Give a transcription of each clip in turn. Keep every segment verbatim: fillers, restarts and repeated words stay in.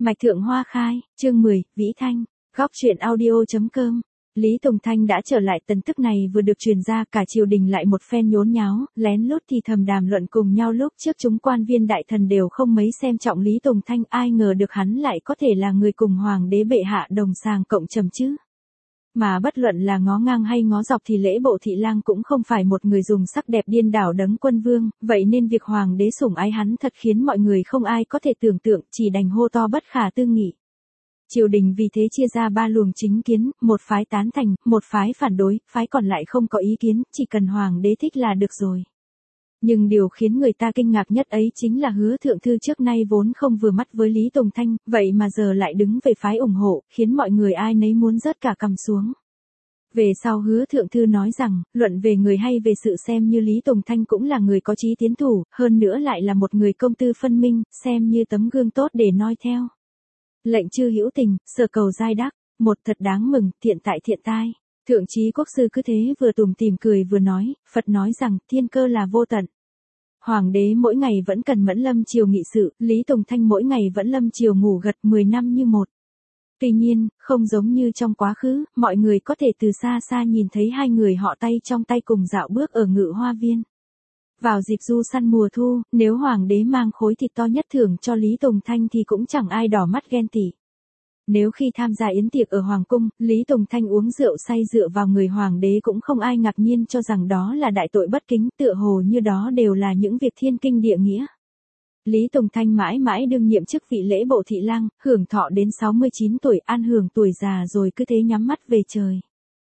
Mạch Thượng Hoa Khai, chương mười, Vĩ Thanh, góc truyện audio.com. Lý Tùng Thanh đã trở lại. Tin tức này vừa được truyền ra, cả triều đình lại một phen nhốn nháo, lén lút thì thầm đàm luận cùng nhau. Lúc trước chúng quan viên đại thần đều không mấy xem trọng Lý Tùng Thanh, ai ngờ được hắn lại có thể là người cùng hoàng đế bệ hạ đồng sàng cộng trầm chứ. Mà bất luận là ngó ngang hay ngó dọc thì Lễ Bộ Thị Lang cũng không phải một người dùng sắc đẹp điên đảo đấng quân vương, vậy nên việc hoàng đế sủng ái hắn thật khiến mọi người không ai có thể tưởng tượng, chỉ đành hô to bất khả tư nghị. Triều đình vì thế chia ra ba luồng chính kiến, một phái tán thành, một phái phản đối, phái còn lại không có ý kiến, chỉ cần hoàng đế thích là được rồi. Nhưng điều khiến người ta kinh ngạc nhất ấy chính là Hứa Thượng Thư trước nay vốn không vừa mắt với Lý Tùng Thanh, vậy mà giờ lại đứng về phái ủng hộ, khiến mọi người ai nấy muốn rớt cả cằm xuống. Về sau Hứa Thượng Thư nói rằng, luận về người hay về sự xem như Lý Tùng Thanh cũng là người có chí tiến thủ, hơn nữa lại là một người công tư phân minh, xem như tấm gương tốt để noi theo. Lệnh chư hữu tình, sở cầu giai đắc, một thật đáng mừng, thiện tại thiện tai. Thượng Chí Quốc Sư cứ thế vừa tủm tỉm cười vừa nói, Phật nói rằng thiên cơ là vô tận. Hoàng đế mỗi ngày vẫn cần mẫn lâm triều nghị sự, Lý Tùng Thanh mỗi ngày vẫn lâm triều ngủ gật mười năm như một. Tuy nhiên, không giống như trong quá khứ, mọi người có thể từ xa xa nhìn thấy hai người họ tay trong tay cùng dạo bước ở Ngự Hoa Viên. Vào dịp du săn mùa thu, nếu hoàng đế mang khối thịt to nhất thưởng cho Lý Tùng Thanh thì cũng chẳng ai đỏ mắt ghen tị. Nếu khi tham gia yến tiệc ở Hoàng Cung, Lý Tùng Thanh uống rượu say dựa vào người hoàng đế cũng không ai ngạc nhiên cho rằng đó là đại tội bất kính, tựa hồ như đó đều là những việc thiên kinh địa nghĩa. Lý Tùng Thanh mãi mãi đương nhiệm chức vị Lễ Bộ Thị Lang, hưởng thọ đến sáu mươi chín tuổi, an hưởng tuổi già rồi cứ thế nhắm mắt về trời.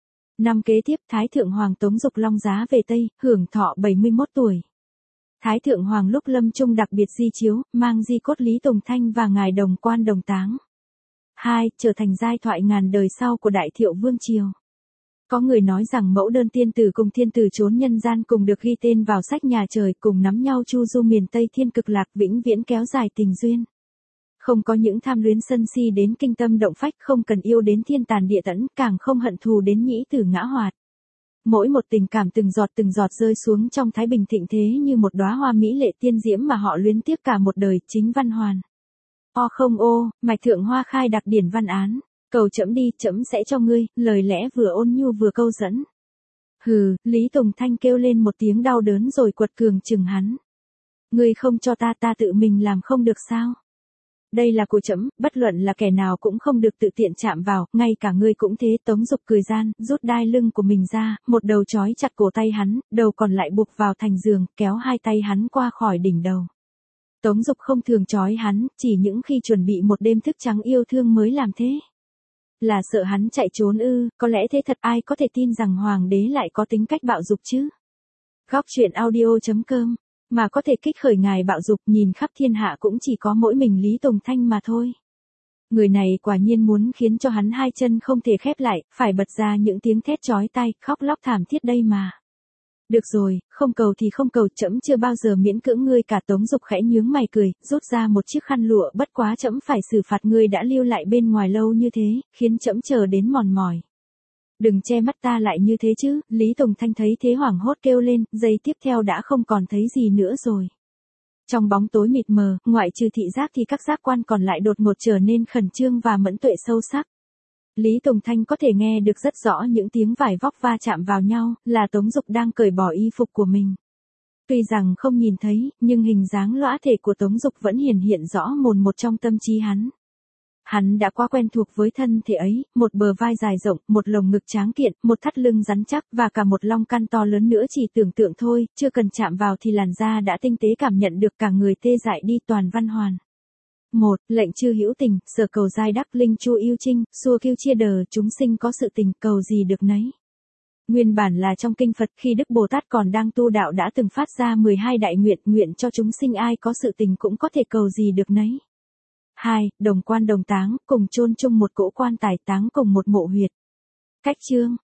Năm kế tiếp, Thái Thượng Hoàng Tống Dục Long Giá về Tây, hưởng thọ bảy mươi mốt tuổi. Thái Thượng Hoàng lúc lâm chung đặc biệt di chiếu, mang di cốt Lý Tùng Thanh và ngài đồng quan đồng táng. hai. Trở thành giai thoại ngàn đời sau của Đại Thiệu Vương Triều. Có người nói rằng mẫu đơn tiên tử cùng thiên tử trốn nhân gian cùng được ghi tên vào sách nhà trời, cùng nắm nhau chu du miền Tây thiên cực lạc, vĩnh viễn kéo dài tình duyên. Không có những tham luyến sân si đến kinh tâm động phách, không cần yêu đến thiên tàn địa tẫn, càng không hận thù đến nhĩ tử ngã hoạt. Mỗi một tình cảm từng giọt từng giọt rơi xuống trong thái bình thịnh thế như một đóa hoa mỹ lệ tiên diễm mà họ luyến tiếc cả một đời. Chính Văn Hoàn. O không ô, Mạch Thượng Hoa Khai đặc điển văn án, cầu trẫm đi, trẫm sẽ cho ngươi, lời lẽ vừa ôn nhu vừa câu dẫn. Hừ, Lý Tùng Thanh kêu lên một tiếng đau đớn rồi quật cường chừng hắn. Ngươi không cho ta, ta tự mình làm không được sao? Đây là của trẫm, bất luận là kẻ nào cũng không được tự tiện chạm vào, ngay cả ngươi cũng thế. Tống Dục cười gian, rút đai lưng của mình ra, một đầu trói chặt cổ tay hắn, đầu còn lại buộc vào thành giường, kéo hai tay hắn qua khỏi đỉnh đầu. Tống Dục không thường trói hắn, chỉ những khi chuẩn bị một đêm thức trắng yêu thương mới làm thế. Là sợ hắn chạy trốn ư? Có lẽ thế thật, ai có thể tin rằng hoàng đế lại có tính cách bạo dục chứ? Góc truyện audio.com. Mà có thể kích khởi ngài bạo dục, nhìn khắp thiên hạ cũng chỉ có mỗi mình Lý Tùng Thanh mà thôi. Người này quả nhiên muốn khiến cho hắn hai chân không thể khép lại, phải bật ra những tiếng thét chói tai, khóc lóc thảm thiết đây mà. Được rồi, không cầu thì không cầu, trẫm chưa bao giờ miễn cưỡng ngươi cả. Tống Dục khẽ nhướng mày cười, rút ra một chiếc khăn lụa, bất quá trẫm phải xử phạt ngươi đã lưu lại bên ngoài lâu như thế, khiến trẫm chờ đến mòn mỏi. Đừng che mắt ta lại như thế chứ. Lý Tùng Thanh thấy thế hoảng hốt kêu lên, giây tiếp theo đã không còn thấy gì nữa rồi. Trong bóng tối mịt mờ, ngoại trừ thị giác thì các giác quan còn lại đột ngột trở nên khẩn trương và mẫn tuệ sâu sắc. Lý Tùng Thanh có thể nghe được rất rõ những tiếng vải vóc va chạm vào nhau, là Tống Dục đang cởi bỏ y phục của mình. Tuy rằng không nhìn thấy, nhưng hình dáng lõa thể của Tống Dục vẫn hiển hiện rõ mồn một trong tâm trí hắn. Hắn đã quá quen thuộc với thân thể ấy, một bờ vai dài rộng, một lồng ngực tráng kiện, một thắt lưng rắn chắc và cả một long căn to lớn nữa. Chỉ tưởng tượng thôi, chưa cần chạm vào thì làn da đã tinh tế cảm nhận được, cả người tê dại đi. Toàn Văn Hoàn. một. Lệnh chư hữu tình, sở cầu giai đắc, linh chu yêu trinh, xua kiêu chia đờ, chúng sinh có sự tình, cầu gì được nấy. Nguyên bản là trong kinh Phật, khi Đức Bồ Tát còn đang tu đạo đã từng phát ra mười hai đại nguyện, nguyện cho chúng sinh ai có sự tình cũng có thể cầu gì được nấy. hai. Đồng quan đồng táng, cùng chôn chung một cỗ quan tài, táng cùng một mộ huyệt. Cách chương,